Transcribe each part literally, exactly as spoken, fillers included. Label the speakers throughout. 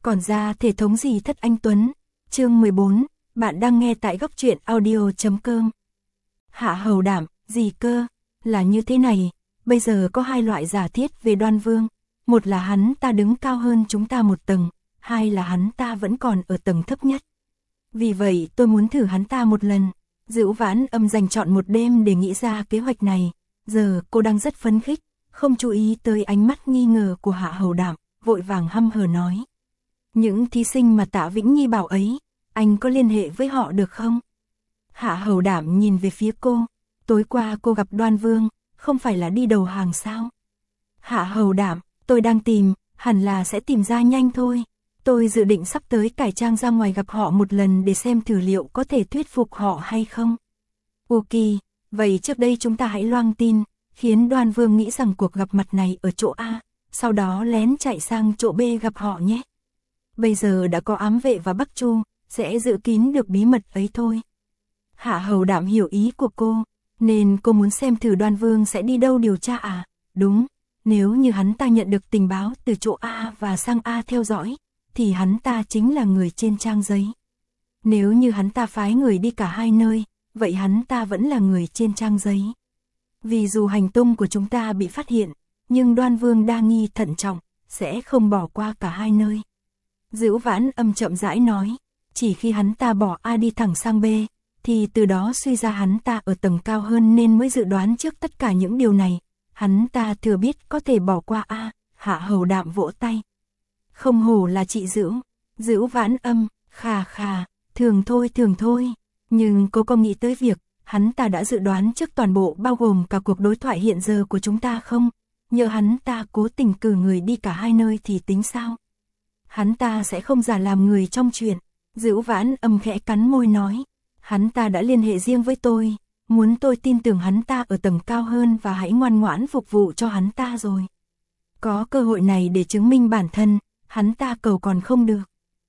Speaker 1: Còn ra thể thống gì thất anh Tuấn. Chương mười bốn, bạn đang nghe tại góc truyện audio chấm com. Hạ Hầu Đảm, gì cơ? Là như thế này, bây giờ có hai loại giả thiết về Đoan Vương. Một là hắn ta đứng cao hơn chúng ta một tầng, hai là hắn ta vẫn còn ở tầng thấp nhất. Vì vậy tôi muốn thử hắn ta một lần. Dữu Vãn Âm dành chọn một đêm để nghĩ ra kế hoạch này. Giờ cô đang rất phấn khích, không chú ý tới ánh mắt nghi ngờ của Hạ Hầu Đảm, vội vàng hăm hở nói. Những thí sinh mà Tạ Vĩnh Nhi bảo ấy, anh có liên hệ với họ được không? Hạ Hầu Đảm nhìn về phía cô. Tối qua cô gặp Đoan Vương, không phải là đi đầu hàng sao? Hạ Hầu Đảm, tôi đang tìm, hẳn là sẽ tìm ra nhanh thôi. Tôi dự định sắp tới cải trang ra ngoài gặp họ một lần để xem thử liệu có thể thuyết phục họ hay không. Ok, vậy trước đây chúng ta hãy loang tin, khiến Đoan Vương nghĩ rằng cuộc gặp mặt này ở chỗ A, sau đó lén chạy sang chỗ B gặp họ nhé. Bây giờ đã có ám vệ và Bắc Chu, sẽ giữ kín được bí mật ấy thôi. Hạ Hầu Đảm hiểu ý của cô, nên cô muốn xem thử Đoan Vương sẽ đi đâu điều tra à? Đúng, nếu như hắn ta nhận được tình báo từ chỗ A và sang A theo dõi, thì hắn ta chính là người trên trang giấy. Nếu như hắn ta phái người đi cả hai nơi, vậy hắn ta vẫn là người trên trang giấy. Vì dù hành tung của chúng ta bị phát hiện, nhưng Đoan Vương đa nghi thận trọng, sẽ không bỏ qua cả hai nơi. Dữu Vãn Âm chậm rãi nói, chỉ khi hắn ta bỏ A đi thẳng sang B, thì từ đó suy ra hắn ta ở tầng cao hơn nên mới dự đoán trước tất cả những điều này. Hắn ta thừa biết có thể bỏ qua A. Hạ Hầu Đạm vỗ tay. Không hổ là chị Dữu. Dữu Vãn Âm, khà khà, thường thôi thường thôi. Nhưng cô có nghĩ tới việc, hắn ta đã dự đoán trước toàn bộ bao gồm cả cuộc đối thoại hiện giờ của chúng ta không? Nhờ hắn ta cố tình cử người đi cả hai nơi thì tính sao? Hắn ta sẽ không giả làm người trong chuyện. Dữu Vãn Âm khẽ cắn môi nói. Hắn ta đã liên hệ riêng với tôi, muốn tôi tin tưởng hắn ta ở tầng cao hơn và hãy ngoan ngoãn phục vụ cho hắn ta rồi. Có cơ hội này để chứng minh bản thân, hắn ta cầu còn không được.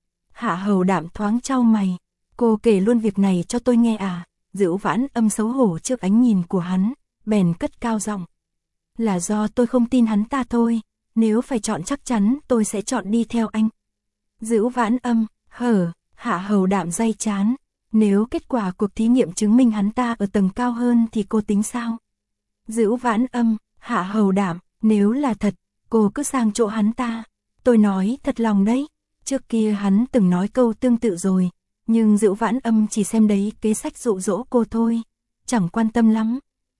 Speaker 1: Hạ Hầu Đạm thoáng chau mày. Cô kể luôn việc này cho tôi nghe à? Dữu Vãn Âm xấu hổ trước ánh nhìn của hắn, bèn cất cao giọng. Là do tôi không tin hắn ta thôi, nếu phải chọn chắc chắn tôi sẽ chọn đi theo anh. Dữu Vãn Âm, hở, Hạ Hầu Đạm day chán. Nếu kết quả cuộc thí nghiệm chứng minh hắn ta ở tầng cao hơn thì cô tính sao? Dữu Vãn Âm, Hạ Hầu Đạm, nếu là thật, cô cứ sang chỗ hắn ta. Tôi nói thật lòng đấy, trước kia hắn từng nói câu tương tự rồi, nhưng Dữu Vãn Âm chỉ xem đấy kế sách dụ dỗ cô thôi, chẳng quan tâm lắm.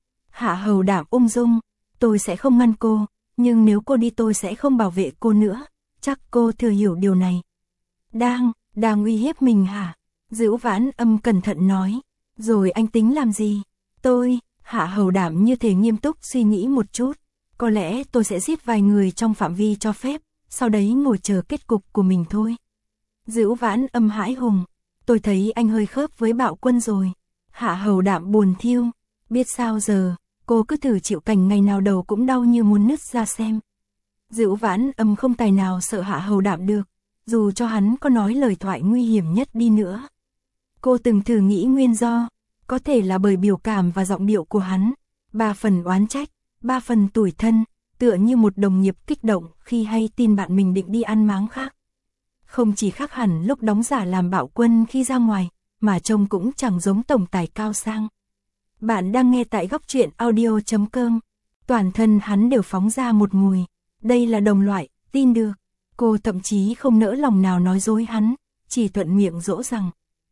Speaker 1: Hạ Hầu Đạm ung dung, tôi sẽ không ngăn cô, nhưng nếu cô đi tôi sẽ không bảo vệ cô nữa, chắc cô thừa hiểu điều này. Đang, đang uy hiếp mình hả? Dữu Vãn Âm cẩn thận nói, rồi anh tính làm gì? Tôi, Hạ Hầu Đạm như thể nghiêm túc suy nghĩ một chút, có lẽ tôi sẽ giết vài người trong phạm vi cho phép, sau đấy ngồi chờ kết cục của mình thôi. Dữu Vãn Âm hãi hùng, tôi thấy anh hơi khớp với Bạo Quân rồi. Hạ Hầu Đạm buồn thiêu, biết sao giờ, cô cứ thử chịu cảnh ngày nào đầu cũng đau như muốn nứt ra xem. Dữu Vãn Âm không tài nào sợ Hạ Hầu Đạm được, dù cho hắn có nói lời thoại nguy hiểm nhất đi nữa. Cô từng thử nghĩ nguyên do, có thể là bởi biểu cảm và giọng điệu của hắn, ba phần oán trách, ba phần tủi thân, tựa như một đồng nghiệp kích động khi hay tin bạn mình định đi ăn máng khác. Không chỉ khác hẳn lúc đóng giả làm Bạo Quân khi ra ngoài, mà trông cũng chẳng giống tổng tài cao sang. Bạn đang nghe tại góc truyện audio chấm com, toàn thân hắn đều phóng ra một mùi, đây là đồng loại, tin được. Cô thậm chí không nỡ lòng nào nói dối hắn, chỉ thuận miệng dỗ rằng.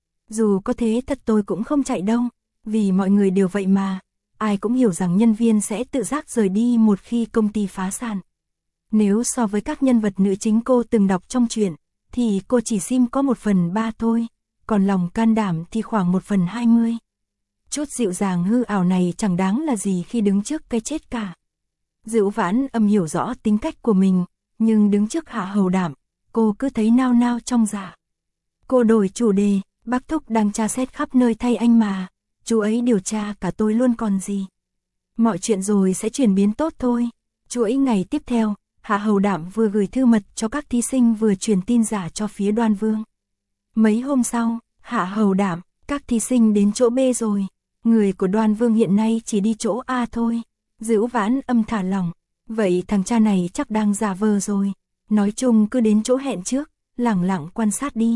Speaker 1: Dù có thế thật tôi cũng không chạy đâu, vì mọi người đều vậy mà, ai cũng hiểu rằng nhân viên sẽ tự giác rời đi một khi công ty phá sản. Nếu so với các nhân vật nữ chính cô từng đọc trong truyện, thì cô chỉ sim có một phần ba thôi, còn lòng can đảm thì khoảng một phần hai mươi. Chút dịu dàng hư ảo này chẳng đáng là gì khi đứng trước cái chết cả. Dữu Vãn Âm hiểu rõ tính cách của mình, nhưng đứng trước Hạ Hầu Đạm, cô cứ thấy nao nao trong dạ. Cô đổi chủ đề. Bác Thúc đang tra xét khắp nơi thay anh mà, chú ấy điều tra cả tôi luôn còn gì. Mọi chuyện rồi sẽ chuyển biến tốt thôi. Chuỗi ngày tiếp theo, Hạ Hầu Đạm vừa gửi thư mật cho các thí sinh vừa truyền tin giả cho phía Đoan Vương. Mấy hôm sau, Hạ Hầu Đạm, các thí sinh đến chỗ B rồi. Người của Đoan Vương hiện nay chỉ đi chỗ A thôi. Dữu Vãn Âm thả lỏng. Vậy thằng cha này chắc đang giả vờ rồi. Nói chung cứ đến chỗ hẹn trước, lẳng lặng quan sát đi.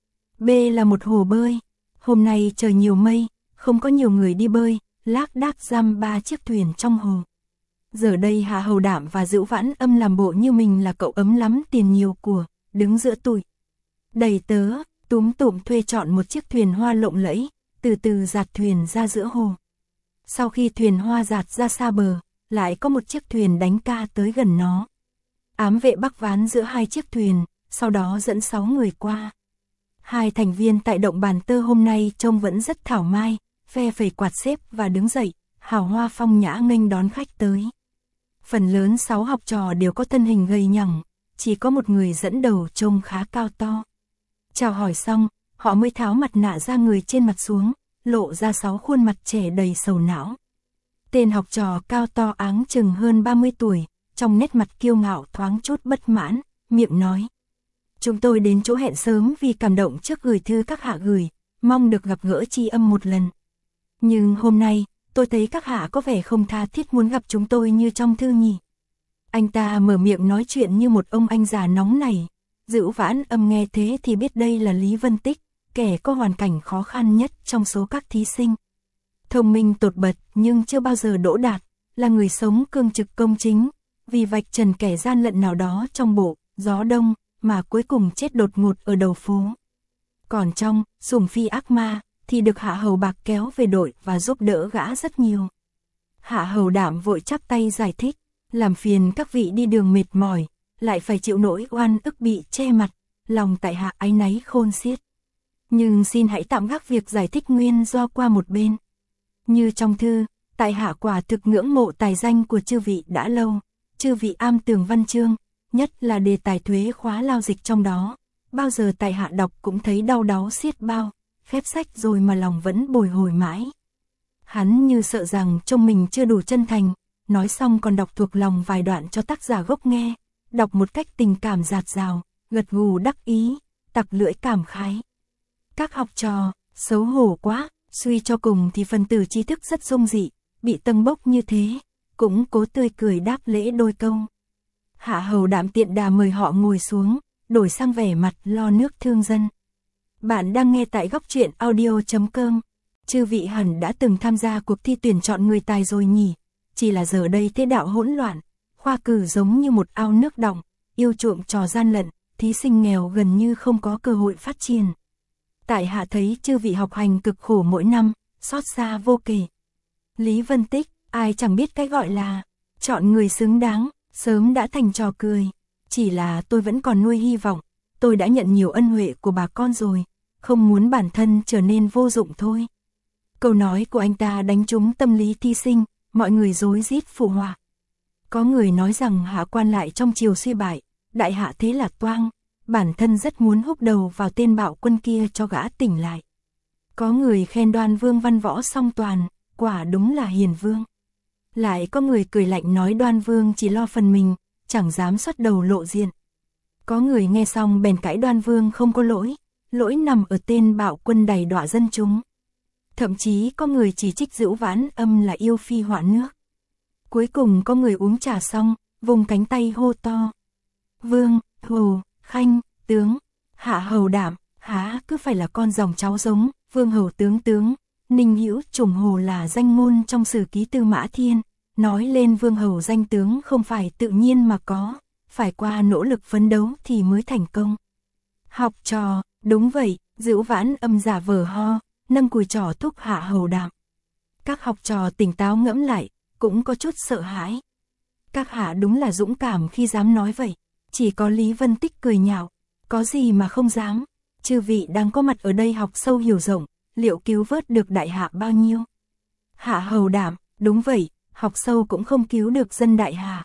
Speaker 1: B là một hồ bơi. Hôm nay trời nhiều mây, không có nhiều người đi bơi, lác đác giam ba chiếc thuyền trong hồ. Giờ đây Hạ Hầu Đảm và Dữu Vãn Âm làm bộ như mình là cậu ấm lắm tiền nhiều của, đứng giữa tụi đầy tớ, túm tụm thuê chọn một chiếc thuyền hoa lộng lẫy, từ từ dạt thuyền ra giữa hồ. Sau khi thuyền hoa dạt ra xa bờ, lại có một chiếc thuyền đánh ca tới gần nó. Ám vệ bắc ván giữa hai chiếc thuyền, sau đó dẫn sáu người qua. Hai thành viên tại động Bàn Tơ hôm nay trông vẫn rất thảo mai, phe phẩy quạt xếp và đứng dậy, hào hoa phong nhã nghênh đón khách tới. Phần lớn sáu học trò đều có thân hình gầy nhẳng, chỉ có một người dẫn đầu trông khá cao to. Chào hỏi xong, họ mới tháo mặt nạ ra người trên mặt xuống, lộ ra sáu khuôn mặt trẻ đầy sầu não. Tên học trò cao to áng chừng hơn ba mươi tuổi, trong nét mặt kiêu ngạo thoáng chút bất mãn, miệng nói. Chúng tôi đến chỗ hẹn sớm vì cảm động trước gửi thư các hạ gửi, mong được gặp gỡ tri âm một lần. Nhưng hôm nay, tôi thấy các hạ có vẻ không tha thiết muốn gặp chúng tôi như trong thư nhỉ. Anh ta mở miệng nói chuyện như một ông anh già nóng nảy. Dữu Vãn Âm nghe thế thì biết đây là Lý Vân Tích, kẻ có hoàn cảnh khó khăn nhất trong số các thí sinh. Thông minh tột bật nhưng chưa bao giờ đỗ đạt, là người sống cương trực công chính, vì vạch trần kẻ gian lận nào đó trong bộ Gió Đông mà cuối cùng chết đột ngột ở đầu phố. Còn trong Sủng Phi Ác Ma thì được Hạ Hầu Bạc kéo về đội và giúp đỡ gã rất nhiều. Hạ Hầu Đảm vội chắp tay giải thích, làm phiền các vị đi đường mệt mỏi, lại phải chịu nỗi oan ức bị che mặt, lòng tại hạ áy náy khôn xiết. Nhưng xin hãy tạm gác việc giải thích nguyên do qua một bên. Như trong thư, tại hạ quả thực ngưỡng mộ tài danh của chư vị đã lâu, chư vị am tường văn chương, nhất là đề tài thuế khóa lao dịch trong đó, bao giờ tại hạ đọc cũng thấy đau đáu xiết bao, phép sách rồi mà lòng vẫn bồi hồi mãi. Hắn như sợ rằng trông mình chưa đủ chân thành, nói xong còn đọc thuộc lòng vài đoạn cho tác giả gốc nghe, đọc một cách tình cảm dạt dào, gật gù đắc ý, tặc lưỡi cảm khái. Các học trò, xấu hổ quá, suy cho cùng thì phần tử tri thức rất dung dị, bị tâng bốc như thế, cũng cố tươi cười đáp lễ đôi câu. Hạ Hầu Đảm tiện đà mời họ ngồi xuống, đổi sang vẻ mặt lo nước thương dân. Bạn đang nghe tại góc truyện audio chấm com. Chư vị hẳn đã từng tham gia cuộc thi tuyển chọn người tài rồi nhỉ, chỉ là giờ đây thế đạo hỗn loạn, khoa cử giống như một ao nước đọng, yêu chuộng trò gian lận, thí sinh nghèo gần như không có cơ hội phát triển. Tại hạ thấy chư vị học hành cực khổ mỗi năm, xót xa vô kể. Lý Vân Tích, ai chẳng biết cái gọi là chọn người xứng đáng, sớm đã thành trò cười. Chỉ là tôi vẫn còn nuôi hy vọng, tôi đã nhận nhiều ân huệ của bà con rồi, không muốn bản thân trở nên vô dụng thôi. Câu nói của anh ta đánh trúng tâm lý thí sinh, mọi người rối rít phụ họa. Có người nói rằng hạ quan lại trong triều suy bại, đại hạ thế là toang, bản thân rất muốn húc đầu vào tên bạo quân kia cho gã tỉnh lại. Có người khen Đoan Vương văn võ song toàn, quả đúng là hiền vương. Lại có người cười lạnh nói Đoan Vương chỉ lo phần mình, chẳng dám xuất đầu lộ diện. Có người nghe xong bèn cãi Đoan Vương không có lỗi, lỗi nằm ở tên bạo quân đầy đọa dân chúng. Thậm chí có người chỉ trích Dữu Vãn Âm là yêu phi họa nước. Cuối cùng có người uống trà xong, vùng cánh tay hô to. Vương, Hồ, Khanh, Tướng, Hạ Hầu Đảm, há cứ phải là con dòng cháu giống, Vương Hầu Tướng Tướng, Ninh Hữu Trùng Hồ là danh ngôn trong sử ký Tư Mã Thiên, nói lên Vương Hầu danh tướng không phải tự nhiên mà có, phải qua nỗ lực phấn đấu thì mới thành công. Học trò, đúng vậy, Dữu Vãn Âm giả vờ ho, nâng cùi trỏ thúc Hạ Hầu Đảm. Các học trò tỉnh táo ngẫm lại, cũng có chút sợ hãi. Các hạ đúng là dũng cảm khi dám nói vậy. Chỉ có Lý Vân Tích cười nhạo, có gì mà không dám, chư vị đang có mặt ở đây học sâu hiểu rộng, liệu cứu vớt được đại hạ bao nhiêu? Hạ Hầu Đảm, đúng vậy, học sâu cũng không cứu được dân đại hạ.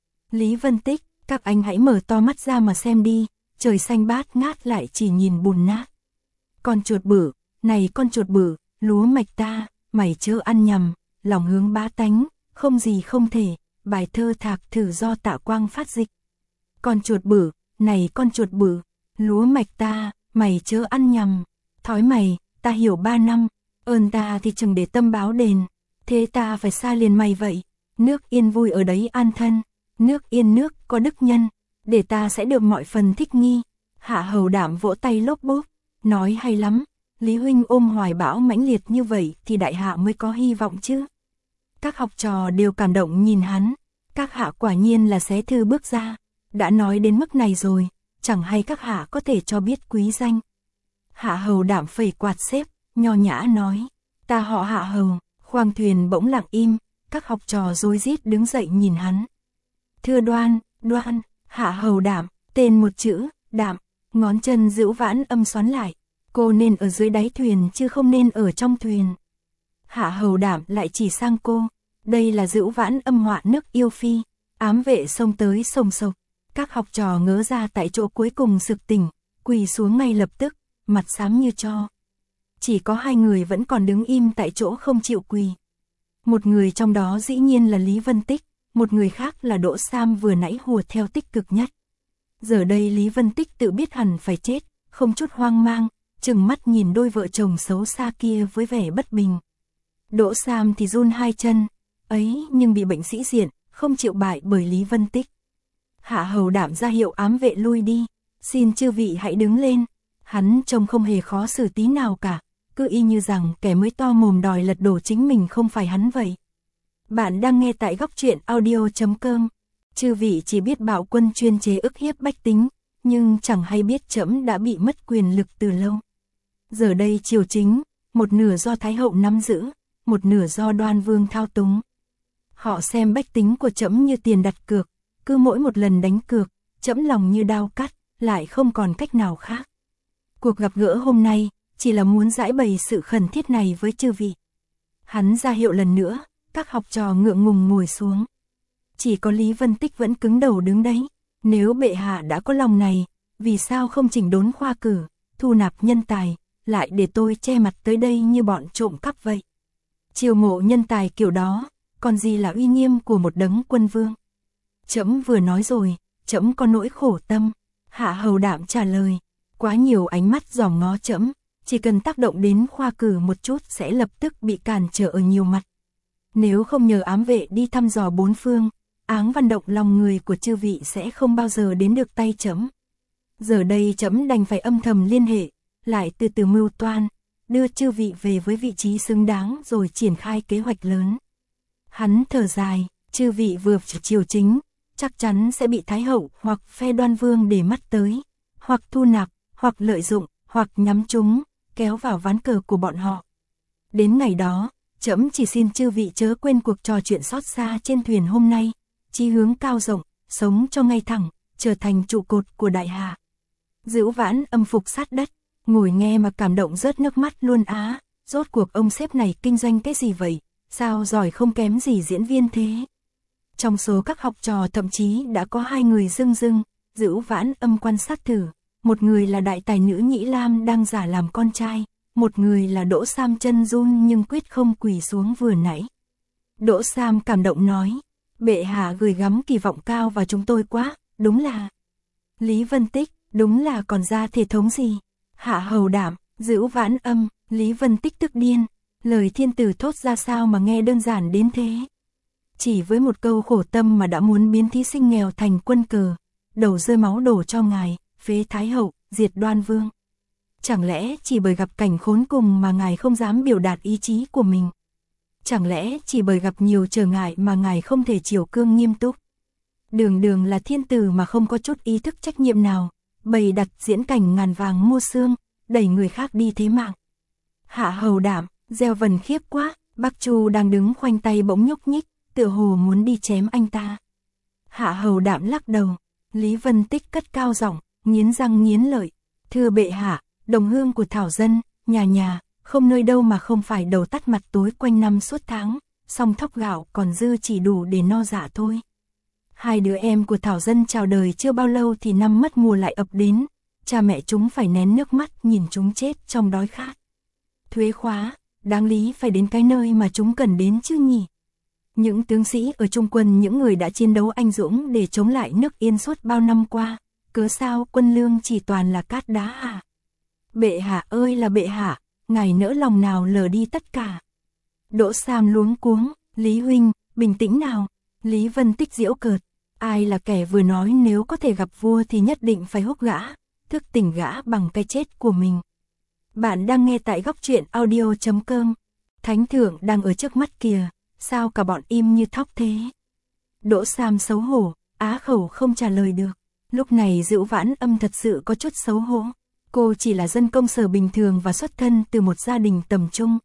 Speaker 1: Lý Vân Tích, các anh hãy mở to mắt ra mà xem đi, trời xanh bát ngát lại chỉ nhìn bùn nát. Con chuột bự, này con chuột bự, lúa mạch ta, mày chớ ăn nhầm, lòng hướng bá tánh, không gì không thể, bài thơ thạc thử do Tạ Quang phát dịch. Con chuột bự, này con chuột bự, lúa mạch ta, mày chớ ăn nhầm, thói mày, ta hiểu ba năm, ơn ta thì chừng để tâm báo đền, thế ta phải xa liền mày vậy, nước yên vui ở đấy an thân, nước yên nước có đức nhân, để ta sẽ được mọi phần thích nghi, Hạ Hầu Đảm vỗ tay lốp bốp, nói hay lắm, Lý huynh ôm hoài bão mãnh liệt như vậy thì đại hạ mới có hy vọng chứ. Các học trò đều cảm động nhìn hắn, các hạ quả nhiên là xé thư bước ra, đã nói đến mức này rồi, chẳng hay các hạ có thể cho biết quý danh. Hạ Hầu Đảm phẩy quạt xếp, nho nhã nói, ta họ Hạ Hầu. Khoang thuyền bỗng lặng im, các học trò rối rít đứng dậy nhìn hắn. Thưa Đoan, Đoan, Hạ Hầu Đảm, tên một chữ, Đảm, ngón chân Dữu Vãn Âm xoắn lại, cô nên ở dưới đáy thuyền chứ không nên ở trong thuyền. Hạ Hầu Đảm lại chỉ sang cô, đây là Dữu Vãn Âm họa nước yêu phi, ám vệ xông tới sồng sộc. Các học trò ngớ ra tại chỗ cuối cùng sực tỉnh, quỳ xuống ngay lập tức, mặt xám như tro. Chỉ có hai người vẫn còn đứng im tại chỗ không chịu quỳ. Một người trong đó dĩ nhiên là Lý Vân Tích, một người khác là Đỗ Sam vừa nãy hùa theo tích cực nhất. Giờ đây Lý Vân Tích tự biết hẳn phải chết, không chút hoang mang, chừng mắt nhìn đôi vợ chồng xấu xa kia với vẻ bất bình. Đỗ Sam thì run hai chân, ấy nhưng bị bệnh sĩ diện, không chịu bại bởi Lý Vân Tích. Hạ Hầu Đảm ra hiệu ám vệ lui đi, xin chư vị hãy đứng lên. Hắn trông không hề khó xử tí nào cả, cứ y như rằng kẻ mới to mồm đòi lật đổ chính mình không phải hắn vậy. Bạn đang nghe tại góc truyện audio chấm com. Chư vị chỉ biết Bạo Quân chuyên chế ức hiếp bách tính, nhưng chẳng hay biết trẫm đã bị mất quyền lực từ lâu. Giờ đây triều chính, một nửa do Thái hậu nắm giữ, một nửa do Đoan Vương thao túng. Họ xem bách tính của trẫm như tiền đặt cược, cứ mỗi một lần đánh cược, trẫm lòng như đao cắt, lại không còn cách nào khác. Cuộc gặp gỡ hôm nay chỉ là muốn giải bày sự khẩn thiết này với chư vị. Hắn ra hiệu lần nữa, các học trò ngượng ngùng ngồi xuống. Chỉ có Lý Vân Tích vẫn cứng đầu đứng đấy. Nếu bệ hạ đã có lòng này, vì sao không chỉnh đốn khoa cử, thu nạp nhân tài, lại để tôi che mặt tới đây như bọn trộm cắp vậy. Chiêu mộ nhân tài kiểu đó, còn gì là uy nghiêm của một đấng quân vương. Trẫm vừa nói rồi, trẫm có nỗi khổ tâm. Hạ Hầu Đảm trả lời, quá nhiều ánh mắt dòm ngó trẫm, chỉ cần tác động đến khoa cử một chút sẽ lập tức bị cản trở ở nhiều mặt. Nếu không nhờ ám vệ đi thăm dò bốn phương, áng văn động lòng người của chư vị sẽ không bao giờ đến được tay trẫm. Giờ đây trẫm đành phải âm thầm liên hệ, lại từ từ mưu toan, đưa chư vị về với vị trí xứng đáng rồi triển khai kế hoạch lớn. Hắn thở dài, chư vị vừa triều chính, chắc chắn sẽ bị Thái hậu hoặc phe Đoan Vương để mắt tới, hoặc thu nạp, hoặc lợi dụng, hoặc nhắm chúng, kéo vào ván cờ của bọn họ. Đến ngày đó, trẫm chỉ xin chư vị chớ quên cuộc trò chuyện xót xa trên thuyền hôm nay, chí hướng cao rộng, sống cho ngay thẳng, trở thành trụ cột của đại hạ. Dữu Vãn Âm phục sát đất, ngồi nghe mà cảm động rớt nước mắt luôn á, rốt cuộc ông sếp này kinh doanh cái gì vậy, sao giỏi không kém gì diễn viên thế. Trong số các học trò thậm chí đã có hai người dưng dưng, Dữu Vãn Âm quan sát thử, một người là đại tài nữ Nhĩ Lam đang giả làm con trai, một người là Đỗ Sam chân run nhưng quyết không quỳ xuống vừa nãy. Đỗ Sam cảm động nói, bệ hạ gửi gắm kỳ vọng cao vào chúng tôi quá, đúng là. Lý Vân Tích, đúng là còn ra thể thống gì. Hạ Hầu Đảm, Dữu Vãn Âm, Lý Vân Tích tức điên, lời thiên tử thốt ra sao mà nghe đơn giản đến thế. Chỉ với một câu khổ tâm mà đã muốn biến thí sinh nghèo thành quân cờ, đầu rơi máu đổ cho ngài, phế Thái hậu, diệt Đoan Vương. Chẳng lẽ chỉ bởi gặp cảnh khốn cùng mà ngài không dám biểu đạt ý chí của mình? Chẳng lẽ chỉ bởi gặp nhiều trở ngại mà ngài không thể chiều cương nghiêm túc? Đường đường là thiên tử mà không có chút ý thức trách nhiệm nào, bày đặt diễn cảnh ngàn vàng mua xương, đẩy người khác đi thế mạng. Hạ Hầu Đảm, gieo vần khiếp quá, Bác Chu đang đứng khoanh tay bỗng nhúc nhích, tựa hồ muốn đi chém anh ta. Hạ Hầu Đảm lắc đầu, Lý Vân Tích cất cao giọng, nghiến răng nghiến lợi, thưa bệ hạ, đồng hương của thảo dân, nhà nhà, không nơi đâu mà không phải đầu tắt mặt tối quanh năm suốt tháng, song thóc gạo còn dư chỉ đủ để no dạ thôi. Hai đứa em của thảo dân chào đời chưa bao lâu thì năm mất mùa lại ập đến, cha mẹ chúng phải nén nước mắt nhìn chúng chết trong đói khát. Thuế khóa, đáng lý phải đến cái nơi mà chúng cần đến chứ nhỉ. Những tướng sĩ ở Trung quân, những người đã chiến đấu anh dũng để chống lại nước Yên suốt bao năm qua, cớ sao quân lương chỉ toàn là cát đá à? Bệ hạ ơi là bệ hạ, ngài nỡ lòng nào lờ đi tất cả. Đỗ Sam luống cuống, Lý huynh, bình tĩnh nào. Lý Vân Tích giễu cợt, ai là kẻ vừa nói nếu có thể gặp vua thì nhất định phải húc gã, thức tỉnh gã bằng cái chết của mình. Bạn đang nghe tại góc truyện audio chấm com. Thánh thượng đang ở trước mắt kìa, sao cả bọn im như thóc thế? Đỗ Sam xấu hổ, á khẩu không trả lời được. Lúc này Dữu Vãn Âm thật sự có chút xấu hổ. Cô chỉ là dân công sở bình thường và xuất thân từ một gia đình tầm trung.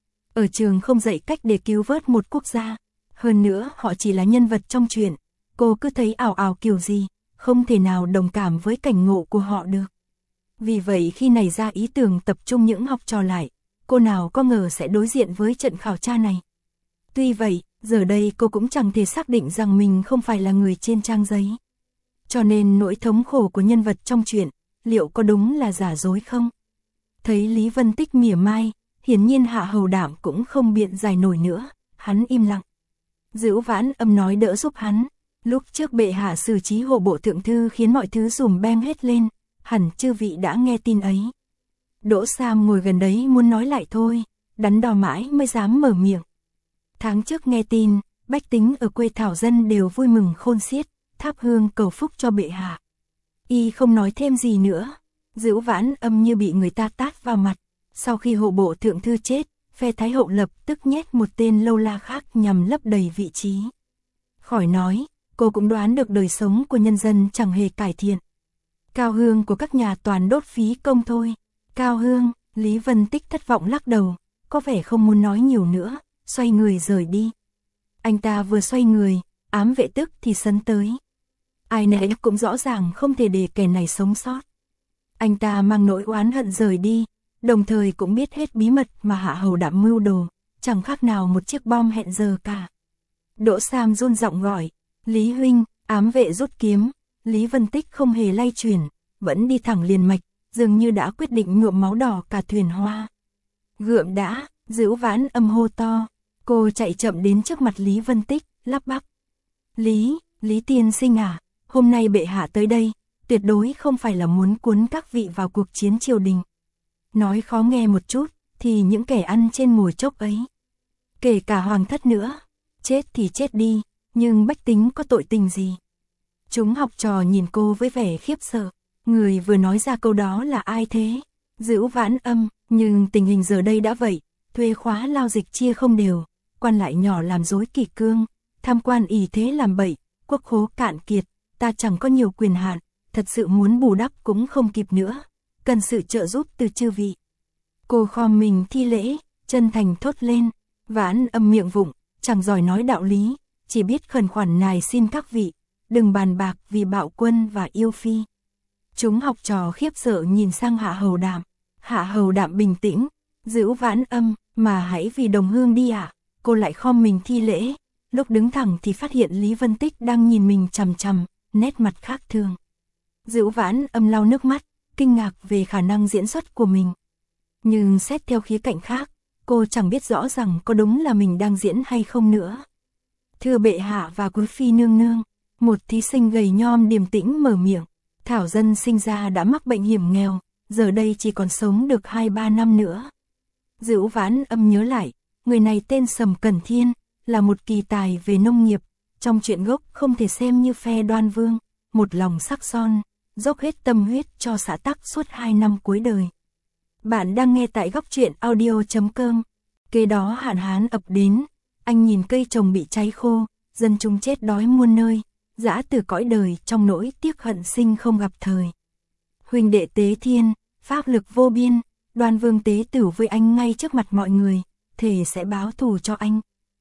Speaker 1: Ở trường không dạy cách để cứu vớt một quốc gia. Hơn nữa họ chỉ là nhân vật trong truyện. Cô cứ thấy ảo ảo kiểu gì, không thể nào đồng cảm với cảnh ngộ của họ được. Vì vậy khi nảy ra ý tưởng tập trung những học trò lại, cô nào có ngờ sẽ đối diện với trận khảo tra này. Tuy vậy, giờ đây cô cũng chẳng thể xác định rằng mình không phải là người trên trang giấy. Cho nên nỗi thống khổ của nhân vật trong truyện, liệu có đúng là giả dối không? Thấy Lý Vân Tích mỉa mai, hiển nhiên Hạ Hầu Đảm cũng không biện giải nổi nữa, hắn im lặng. Dữu Vãn Âm nói đỡ giúp hắn, lúc trước bệ hạ xử trí hộ bộ thượng thư khiến mọi thứ rùm beng hết lên, hẳn chư vị đã nghe tin ấy. Đỗ Sam ngồi gần đấy muốn nói lại thôi, đắn đo mãi mới dám mở miệng. Tháng trước nghe tin, bách tính ở quê Thảo Dân đều vui mừng khôn xiết, thắp hương cầu phúc cho bệ hạ. Y không nói thêm gì nữa, Dữu Vãn Âm như bị người ta tát vào mặt. Sau khi hộ bộ thượng thư chết, phe Thái hậu lập tức nhét một tên lâu la khác nhằm lấp đầy vị trí. Khỏi nói, cô cũng đoán được đời sống của nhân dân chẳng hề cải thiện. Cao hương của các nhà toàn đốt phí công thôi. Cao hương, Lý Vân Tích thất vọng lắc đầu, có vẻ không muốn nói nhiều nữa, xoay người rời đi. Anh ta vừa xoay người, ám vệ tức thì sấn tới. Ai nấy cũng rõ ràng không thể để kẻ này sống sót. Anh ta mang nỗi oán hận rời đi, đồng thời cũng biết hết bí mật mà Hạ Hầu Đảm mưu đồ, chẳng khác nào một chiếc bom hẹn giờ cả. Đỗ Sam run giọng gọi, Lý huynh, ám vệ rút kiếm. Lý Vân Tích không hề lay chuyển, vẫn đi thẳng liền mạch, dường như đã quyết định nhuộm máu đỏ cả thuyền hoa. Gượm đã, Dữu Vãn Âm hô to, cô chạy chậm đến trước mặt Lý Vân Tích, lắp bắp. Lý, Lý tiên sinh à, hôm nay bệ hạ tới đây, tuyệt đối không phải là muốn cuốn các vị vào cuộc chiến triều đình. Nói khó nghe một chút, thì những kẻ ăn trên mồi chốc ấy, kể cả hoàng thất nữa, chết thì chết đi, nhưng bách tính có tội tình gì? Chúng học trò nhìn cô với vẻ khiếp sợ, người vừa nói ra câu đó là ai thế? Dữu Vãn Âm, nhưng tình hình giờ đây đã vậy, thuê khóa lao dịch chia không đều, quan lại nhỏ làm rối kỷ cương, tham quan ỷ thế làm bậy, quốc khố cạn kiệt, ta chẳng có nhiều quyền hạn, thật sự muốn bù đắp cũng không kịp nữa, cần sự trợ giúp từ chư vị. Cô khom mình thi lễ, chân thành thốt lên, Vãn Âm miệng vụng, chẳng giỏi nói đạo lý, chỉ biết khẩn khoản nài xin các vị, đừng bàn bạc vì bạo quân và yêu phi. Chúng học trò khiếp sợ nhìn sang Hạ Hầu Đảm. Hạ Hầu Đảm bình tĩnh, Dữu Vãn Âm, mà hãy vì đồng hương đi ạ. À? Cô lại khom mình thi lễ, lúc đứng thẳng thì phát hiện Lý Vân Tích đang nhìn mình chằm chằm, nét mặt khác thường. Dữu Vãn Âm lau nước mắt, kinh ngạc về khả năng diễn xuất của mình. Nhưng xét theo khía cạnh khác, cô chẳng biết rõ rằng có đúng là mình đang diễn hay không nữa. Thưa bệ hạ và quý phi nương nương, một thí sinh gầy nhom điềm tĩnh mở miệng. Thảo Dân sinh ra đã mắc bệnh hiểm nghèo, giờ đây chỉ còn sống được hai ba năm nữa. Dữu Vãn Âm nhớ lại, người này tên Sầm Cẩn Thiên, là một kỳ tài về nông nghiệp, trong truyện gốc không thể xem như phe Đoan Vương, một lòng sắc son, dốc hết tâm huyết cho xã tắc suốt hai năm cuối đời. Bạn đang nghe tại góc truyện audio chấm com. Kế đó hạn hán ập đến, anh nhìn cây trồng bị cháy khô, dân chúng chết đói muôn nơi, dã từ cõi đời trong nỗi tiếc hận sinh không gặp thời. Huynh đệ Tế Thiên, pháp lực vô biên, Đoan Vương tế tử với anh ngay trước mặt mọi người, thề sẽ báo thù cho anh.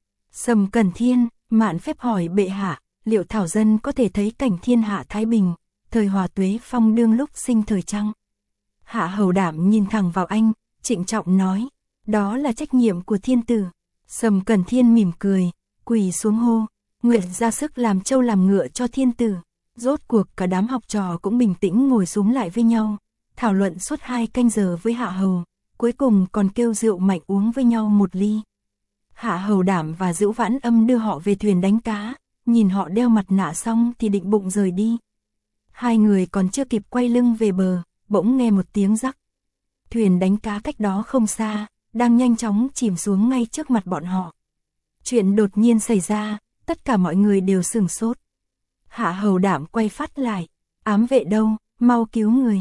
Speaker 1: Sầm Cẩn Thiên, mạn phép hỏi bệ hạ, liệu Thảo Dân có thể thấy cảnh thiên hạ thái bình, thời hòa tuế phong đương lúc sinh thời trăng? Hạ Hầu Đảm nhìn thẳng vào anh, trịnh trọng nói, đó là trách nhiệm của thiên tử. Sầm Cẩn Thiên mỉm cười, quỳ xuống hô, nguyện ra sức làm trâu làm ngựa cho thiên tử. Rốt cuộc cả đám học trò cũng bình tĩnh ngồi xuống lại với nhau, thảo luận suốt hai canh giờ với Hạ Hầu, cuối cùng còn kêu rượu mạnh uống với nhau một ly. Hạ Hầu Đảm và Dữu Vãn Âm đưa họ về thuyền đánh cá, nhìn họ đeo mặt nạ xong thì định bụng rời đi. Hai người còn chưa kịp quay lưng về bờ, bỗng nghe một tiếng rắc. Thuyền đánh cá cách đó không xa, đang nhanh chóng chìm xuống ngay trước mặt bọn họ. Chuyện đột nhiên xảy ra, tất cả mọi người đều sửng sốt. Hạ Hầu Đảm quay phát lại, ám vệ đâu, mau cứu người.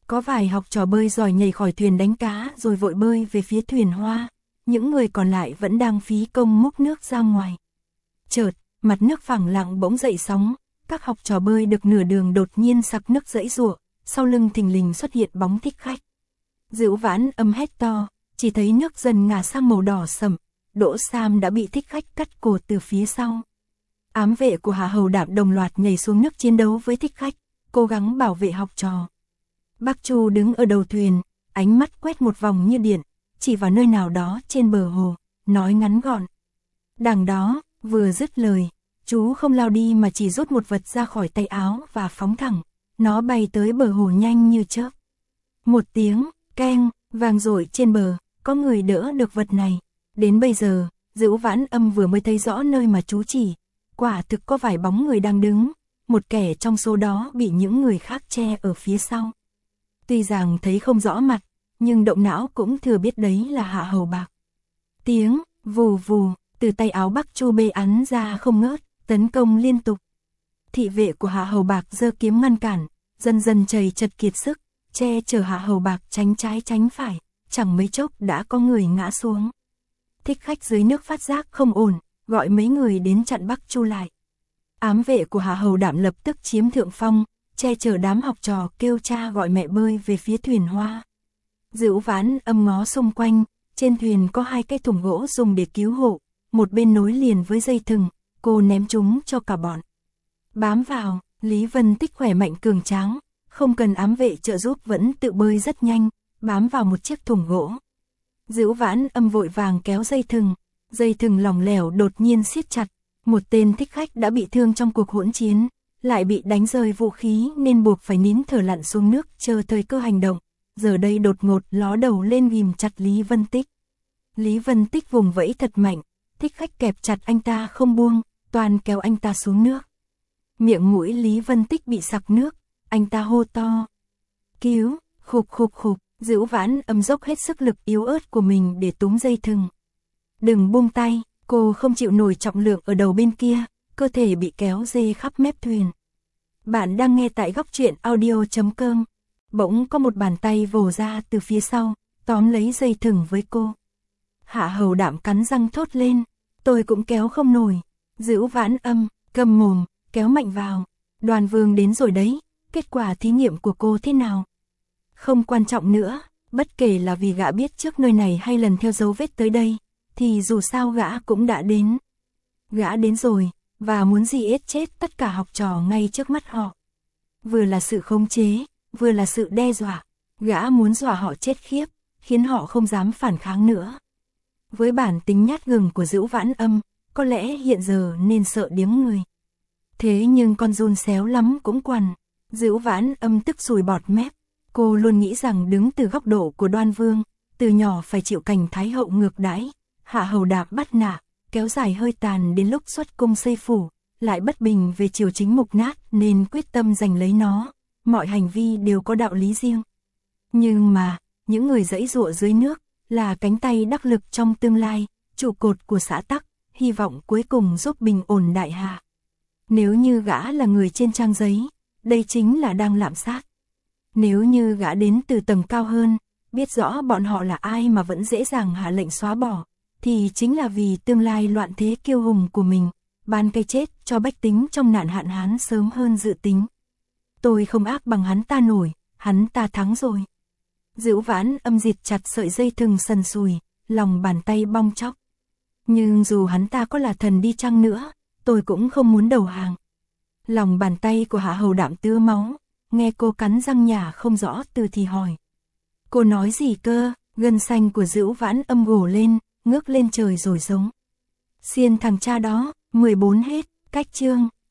Speaker 1: Có vài học trò bơi giỏi nhảy khỏi thuyền đánh cá rồi vội bơi về phía thuyền hoa, những người còn lại vẫn đang phí công múc nước ra ngoài. Chợt, mặt nước phẳng lặng bỗng dậy sóng, các học trò bơi được nửa đường đột nhiên sặc nước giãy giụa, sau lưng thình lình xuất hiện bóng Thích Khách. Dữu Vãn Âm hét to, chỉ thấy nước dần ngả sang màu đỏ sẫm, Đỗ Sam đã bị Thích Khách cắt cổ từ phía sau. Ám vệ của Hạ Hầu Đạm đồng loạt nhảy xuống nước chiến đấu với Thích Khách, cố gắng bảo vệ học trò. Bác Chu đứng ở đầu thuyền, ánh mắt quét một vòng như điện, chỉ vào nơi nào đó trên bờ hồ, nói ngắn gọn. Đằng đó, vừa dứt lời, chú không lao đi mà chỉ rút một vật ra khỏi tay áo và phóng thẳng, nó bay tới bờ hồ nhanh như chớp. Một tiếng, keng, vang dội trên bờ, có người đỡ được vật này. Đến bây giờ, Dữu Vãn Âm vừa mới thấy rõ nơi mà chú chỉ, quả thực có vài bóng người đang đứng, một kẻ trong số đó bị những người khác che ở phía sau. Tuy rằng thấy không rõ mặt, nhưng động não cũng thừa biết đấy là Hạ Hầu Bạc. Tiếng, vù vù, từ tay áo Bắc Chu bê ắn ra không ngớt, tấn công liên tục. Thị vệ của Hạ Hầu Bạc giơ kiếm ngăn cản, dần dần chầy chật kiệt sức, che chở Hạ Hầu Bạc tránh trái tránh phải, chẳng mấy chốc đã có người ngã xuống. Thích Khách dưới nước phát giác không ổn, gọi mấy người đến chặn Bắc Chu lại. Ám vệ của Hạ Hầu Đạm lập tức chiếm thượng phong, che chở đám học trò kêu cha gọi mẹ bơi về phía thuyền hoa. Dữu Vãn Âm ngó xung quanh, trên thuyền có hai cái thùng gỗ dùng để cứu hộ, một bên nối liền với dây thừng, cô ném chúng cho cả bọn. Bám vào, Lý Vân Tích khỏe mạnh cường tráng, không cần ám vệ trợ giúp vẫn tự bơi rất nhanh, bám vào một chiếc thùng gỗ. Dữu Vãn Âm vội vàng kéo dây thừng, dây thừng lỏng lẻo đột nhiên siết chặt, một tên thích khách đã bị thương trong cuộc hỗn chiến, lại bị đánh rơi vũ khí nên buộc phải nín thở lặn xuống nước chờ thời cơ hành động, giờ đây đột ngột ló đầu lên ghim chặt Lý Vân Tích. Lý Vân Tích vùng vẫy thật mạnh, thích khách kẹp chặt anh ta không buông, toàn kéo anh ta xuống nước. Miệng mũi Lý Vân Tích bị sặc nước, anh ta hô to. Cứu, khục khục khục, Dữu Vãn Âm dốc hết sức lực yếu ớt của mình để túm dây thừng. Đừng buông tay, cô không chịu nổi trọng lượng ở đầu bên kia, cơ thể bị kéo dê khắp mép thuyền. Bạn đang nghe tại góc truyện audio chấm com. Bỗng có một bàn tay vồ ra từ phía sau, tóm lấy dây thừng với cô. Hạ Hầu Đạm cắn răng thốt lên, tôi cũng kéo không nổi. Dữu Vãn Âm, câm mồm, kéo mạnh vào. Đoàn Vương đến rồi đấy, kết quả thí nghiệm của cô thế nào? Không quan trọng nữa, bất kể là vì gã biết trước nơi này hay lần theo dấu vết tới đây, thì dù sao gã cũng đã đến. Gã đến rồi, và muốn gì ết chết tất cả học trò ngay trước mắt họ. Vừa là sự khống chế, vừa là sự đe dọa, gã muốn dọa họ chết khiếp, khiến họ không dám phản kháng nữa. Với bản tính nhát gừng của Dữu Vãn Âm, có lẽ hiện giờ nên sợ điếng người. Thế nhưng con giun xéo lắm cũng quằn, Dữu Vãn Âm tức sùi bọt mép, cô luôn nghĩ rằng đứng từ góc độ của Đoan Vương, từ nhỏ phải chịu cảnh Thái Hậu ngược đãi, Hạ Hầu Đạm bắt nạt, kéo dài hơi tàn đến lúc xuất cung xây phủ, lại bất bình về triều chính mục nát nên quyết tâm giành lấy nó, mọi hành vi đều có đạo lý riêng. Nhưng mà, những người giãy giụa dưới nước, là cánh tay đắc lực trong tương lai, trụ cột của xã tắc, hy vọng cuối cùng giúp bình ổn đại hạ. Nếu như gã là người trên trang giấy, đây chính là đang lạm sát. Nếu như gã đến từ tầng cao hơn, biết rõ bọn họ là ai mà vẫn dễ dàng hạ lệnh xóa bỏ, thì chính là vì tương lai loạn thế kiêu hùng của mình, ban cây chết cho bách tính trong nạn hạn hán sớm hơn dự tính. Tôi không ác bằng hắn ta nổi, hắn ta thắng rồi. Dữu Vãn Âm dịt chặt sợi dây thừng sần sùi, lòng bàn tay bong chóc. Nhưng dù hắn ta có là thần đi chăng nữa, tôi cũng không muốn đầu hàng. Lòng bàn tay của Hạ Hầu Đạm tứa máu, nghe cô cắn răng nhả không rõ từ thì hỏi. Cô nói gì cơ? Gân xanh của Dữu Vãn Âm gồ lên, ngước lên trời rồi giống. Xiên thằng cha đó, mười bốn hết, cách chương.